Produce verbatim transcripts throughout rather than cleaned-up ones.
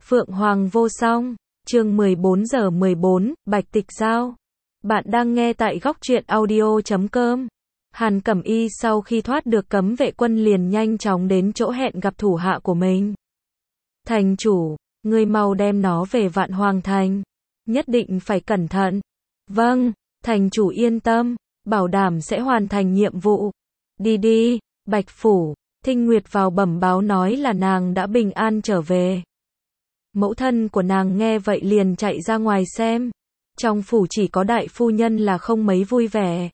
Phượng Hoàng vô song, chương mười bốn giờ mười bốn, Bạch Tịch Giao. Bạn đang nghe tại góc truyện audio chấm com. Hàn Cẩm Y sau khi thoát được cấm vệ quân liền nhanh chóng đến chỗ hẹn gặp thủ hạ của mình. Thành chủ, ngươi mau đem nó về Vạn Hoàng Thành. Nhất định phải cẩn thận. Vâng, thành chủ yên tâm, bảo đảm sẽ hoàn thành nhiệm vụ. Đi đi, Bạch Phủ. Thinh Nguyệt vào bẩm báo nói là nàng đã bình an trở về. Mẫu thân của nàng nghe vậy liền chạy ra ngoài xem. Trong phủ chỉ có đại phu nhân là không mấy vui vẻ.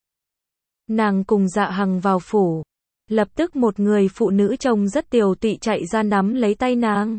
Nàng cùng Dạ Hằng vào phủ. Lập tức một người phụ nữ trông rất tiều tụy chạy ra nắm lấy tay nàng.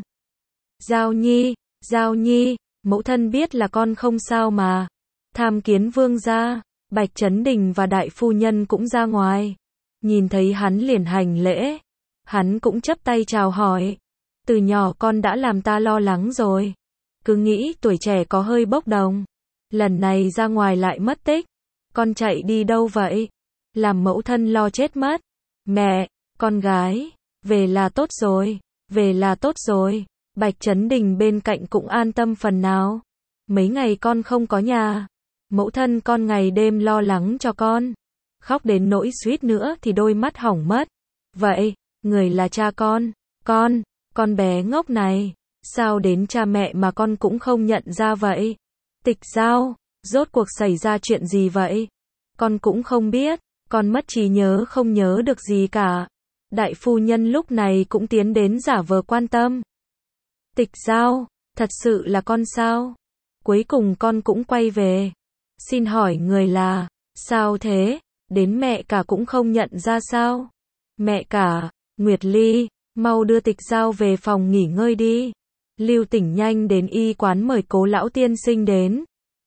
Giao Nhi, Giao Nhi, mẫu thân biết là con không sao mà. Tham kiến vương gia, Bạch Chấn Đình và đại phu nhân cũng ra ngoài. Nhìn thấy hắn liền hành lễ. Hắn cũng chắp tay chào hỏi. Từ nhỏ con đã làm ta lo lắng rồi. Cứ nghĩ tuổi trẻ có hơi bốc đồng. Lần này ra ngoài lại mất tích. Con chạy đi đâu vậy? Làm mẫu thân lo chết mất. Mẹ, con gái, về là tốt rồi, về là tốt rồi. Bạch Chấn Đình bên cạnh cũng an tâm phần nào. Mấy ngày con không có nhà. Mẫu thân con ngày đêm lo lắng cho con. Khóc đến nỗi suýt nữa thì đôi mắt hỏng mất. Vậy, người là cha con. Con, con bé ngốc này. Sao đến cha mẹ mà con cũng không nhận ra vậy? Tịch Giao, rốt cuộc xảy ra chuyện gì vậy? Con cũng không biết. Con mất trí nhớ không nhớ được gì cả. Đại phu nhân lúc này cũng tiến đến giả vờ quan tâm. Tịch Giao, thật sự là con sao? Cuối cùng con cũng quay về. Xin hỏi người là, sao thế? Đến mẹ cả cũng không nhận ra sao? Mẹ cả, Nguyệt Ly, mau đưa Tịch Giao về phòng nghỉ ngơi đi. Lưu Tỉnh nhanh đến y quán mời Cố lão tiên sinh đến.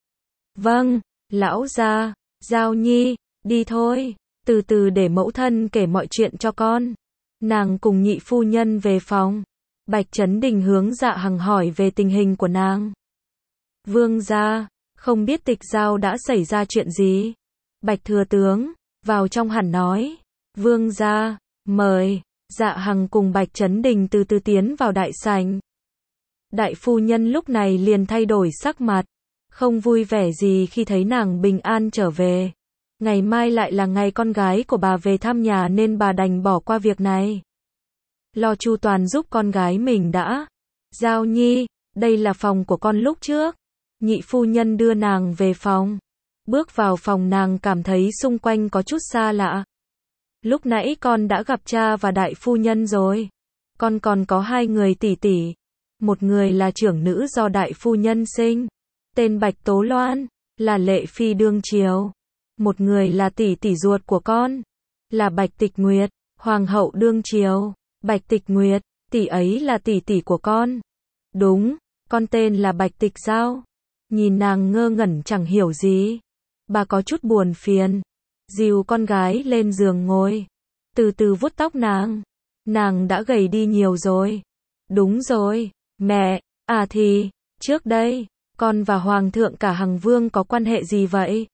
Vâng, lão gia, Giao Nhi, đi thôi, từ từ để mẫu thân kể mọi chuyện cho con. Nàng cùng nhị phu nhân về phòng. Bạch Chấn Đình hướng Dạ Hằng hỏi về tình hình của nàng. Vương gia, không biết Tịch Giao đã xảy ra chuyện gì? Bạch thừa tướng, vào trong hẳn nói. Vương gia, mời. Dạ Hằng cùng Bạch Chấn Đình từ từ tiến vào đại sảnh. Đại phu nhân lúc này liền thay đổi sắc mặt. Không vui vẻ gì khi thấy nàng bình an trở về. Ngày mai lại là ngày con gái của bà về thăm nhà nên bà đành bỏ qua việc này. Lo chu toàn giúp con gái mình đã. Giao Nhi, đây là phòng của con lúc trước. Nhị phu nhân đưa nàng về phòng. Bước vào phòng nàng cảm thấy xung quanh có chút xa lạ. Lúc nãy con đã gặp cha và đại phu nhân rồi. Con còn có hai người tỷ tỷ. Một người là trưởng nữ do đại phu nhân sinh. Tên Bạch Tố Loan, là lệ phi đương triều. Một người là tỷ tỷ ruột của con. Là Bạch Tịch Nguyệt, hoàng hậu đương triều. Bạch Tịch Nguyệt, tỷ ấy là tỷ tỷ của con. Đúng, con tên là Bạch Tịch Giao. Nhìn nàng ngơ ngẩn chẳng hiểu gì. Bà có chút buồn phiền. Dìu con gái lên giường ngồi. Từ từ vuốt tóc nàng. Nàng đã gầy đi nhiều rồi. Đúng rồi, mẹ, à thì, trước đây, con và Hoàng thượng cả Hằng Vương có quan hệ gì vậy?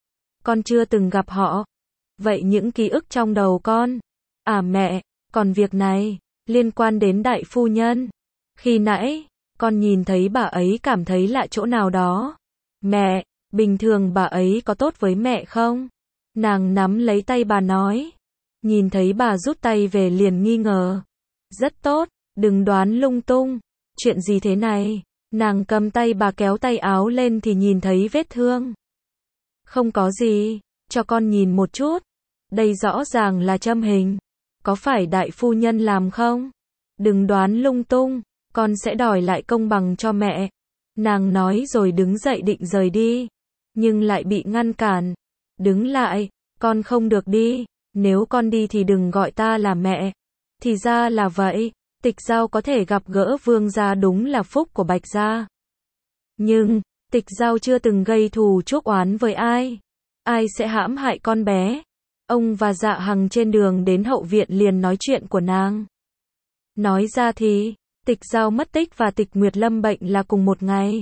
Con chưa từng gặp họ. Vậy những ký ức trong đầu con? À mẹ, còn việc này, liên quan đến đại phu nhân. Khi nãy, con nhìn thấy bà ấy cảm thấy lạ chỗ nào đó. Mẹ, bình thường bà ấy có tốt với mẹ không? Nàng nắm lấy tay bà nói. Nhìn thấy bà rút tay về liền nghi ngờ. Rất tốt, đừng đoán lung tung. Chuyện gì thế này? Nàng cầm tay bà kéo tay áo lên thì nhìn thấy vết thương. Không có gì, cho con nhìn một chút. Đây rõ ràng là châm hình. Có phải đại phu nhân làm không? Đừng đoán lung tung, con sẽ đòi lại công bằng cho mẹ. Nàng nói rồi đứng dậy định rời đi. Nhưng lại bị ngăn cản. Đứng lại, con không được đi. Nếu con đi thì đừng gọi ta là mẹ. Thì ra là vậy. Tịch Giao có thể gặp gỡ vương gia đúng là phúc của Bạch gia. Nhưng, Tịch Giao chưa từng gây thù chuốc oán với ai. Ai sẽ hãm hại con bé? Ông và Dạ Hằng trên đường đến hậu viện liền nói chuyện của nàng. Nói ra thì, Tịch Giao mất tích và Tịch Nguyệt lâm bệnh là cùng một ngày.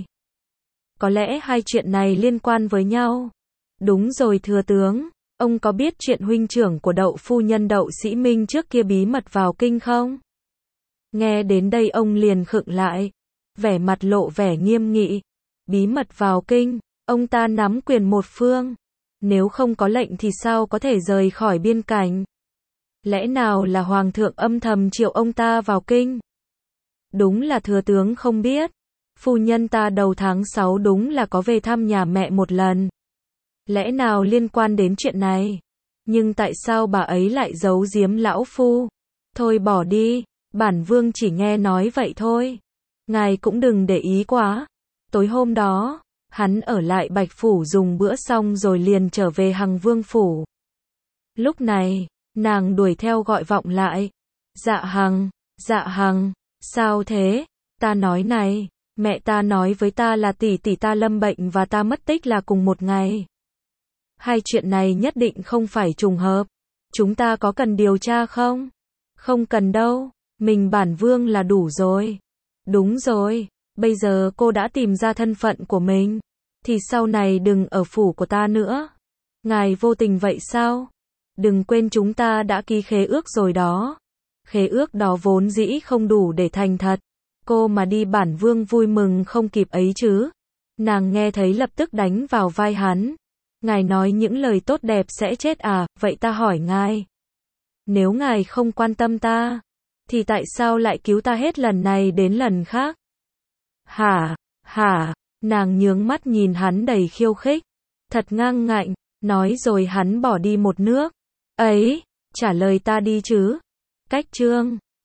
Có lẽ hai chuyện này liên quan với nhau. Đúng rồi thừa tướng, ông có biết chuyện huynh trưởng của Đậu phu nhân Đậu Sĩ Minh trước kia bí mật vào kinh không? Nghe đến đây ông liền khựng lại. vẻ mặt lộ vẻ nghiêm nghị. Bí mật vào kinh, ông ta nắm quyền một phương. Nếu không có lệnh thì sao có thể rời khỏi biên cảnh? Lẽ nào là hoàng thượng âm thầm triệu ông ta vào kinh? Đúng là thừa tướng không biết. Phu nhân ta đầu tháng sáu đúng là có về thăm nhà mẹ một lần. Lẽ nào liên quan đến chuyện này? Nhưng tại sao bà ấy lại giấu giếm lão phu? Thôi bỏ đi, bản vương chỉ nghe nói vậy thôi. Ngài cũng đừng để ý quá. Tối hôm đó, hắn ở lại Bạch Phủ dùng bữa xong rồi liền trở về Hằng Vương Phủ. Lúc này, nàng đuổi theo gọi vọng lại. Dạ Hằng, dạ Hằng, sao thế? Ta nói này, mẹ ta nói với ta là tỷ tỷ ta lâm bệnh và ta mất tích là cùng một ngày. Hai chuyện này nhất định không phải trùng hợp. Chúng ta có cần điều tra không? Không cần đâu, mình bản vương là đủ rồi. Đúng rồi, bây giờ cô đã tìm ra thân phận của mình, thì sau này đừng ở phủ của ta nữa. Ngài vô tình vậy sao? Đừng quên chúng ta đã ký khế ước rồi đó. Khế ước đó vốn dĩ không đủ để thành thật. Cô mà đi bản vương vui mừng không kịp ấy chứ. Nàng nghe thấy lập tức đánh vào vai hắn. Ngài nói những lời tốt đẹp sẽ chết à, vậy ta hỏi ngài. Nếu ngài không quan tâm ta, thì tại sao lại cứu ta hết lần này đến lần khác? Hả, hả, nàng nhướng mắt nhìn hắn đầy khiêu khích. Thật ngang ngạnh, nói rồi hắn bỏ đi một nước. Ấy, trả lời ta đi chứ. Cách chương